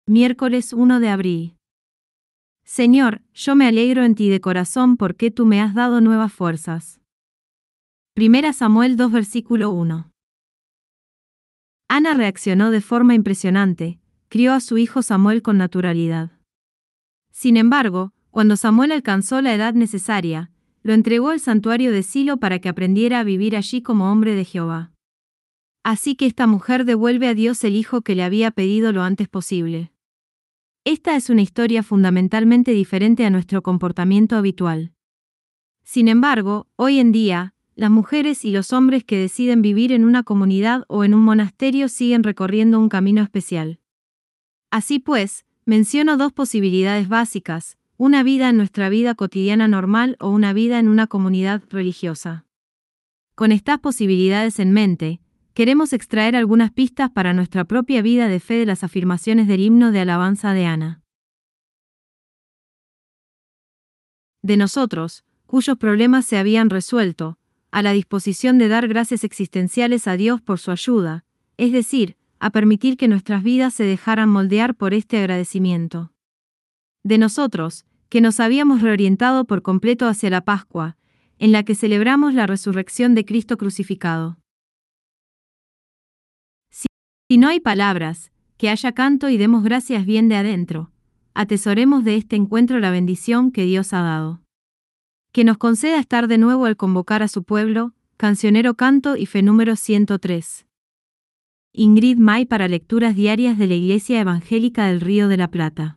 Miércoles 1 de abril. Señor, yo me alegro en ti de corazón porque tú me has dado nuevas fuerzas. 1 Samuel 2 versículo 1. Ana reaccionó de forma impresionante, crió a su hijo Samuel con naturalidad. Sin embargo, cuando Samuel alcanzó la edad necesaria, lo entregó al santuario de Silo para que aprendiera a vivir allí como hombre de Jehová. Así que esta mujer devuelve a Dios el hijo que le había pedido lo antes posible. Esta es una historia fundamentalmente diferente a nuestro comportamiento habitual. Sin embargo, hoy en día, las mujeres y los hombres que deciden vivir en una comunidad o en un monasterio siguen recorriendo un camino especial. Así pues, menciono dos posibilidades básicas: una vida en nuestra vida cotidiana normal o una vida en una comunidad religiosa. Con estas posibilidades en mente, queremos extraer algunas pistas para nuestra propia vida de fe de las afirmaciones del himno de alabanza de Ana. De nosotros, cuyos problemas se habían resuelto, a la disposición de dar gracias existenciales a Dios por su ayuda, es decir, a permitir que nuestras vidas se dejaran moldear por este agradecimiento. De nosotros, que nos habíamos reorientado por completo hacia la Pascua, en la que celebramos la resurrección de Cristo crucificado. Si no hay palabras, que haya canto y demos gracias bien de adentro. Atesoremos de este encuentro la bendición que Dios ha dado. Que nos conceda estar de nuevo al convocar a su pueblo. Cancionero Canto y Fe número 103. Ingrid May para lecturas diarias de la Iglesia Evangélica del Río de la Plata.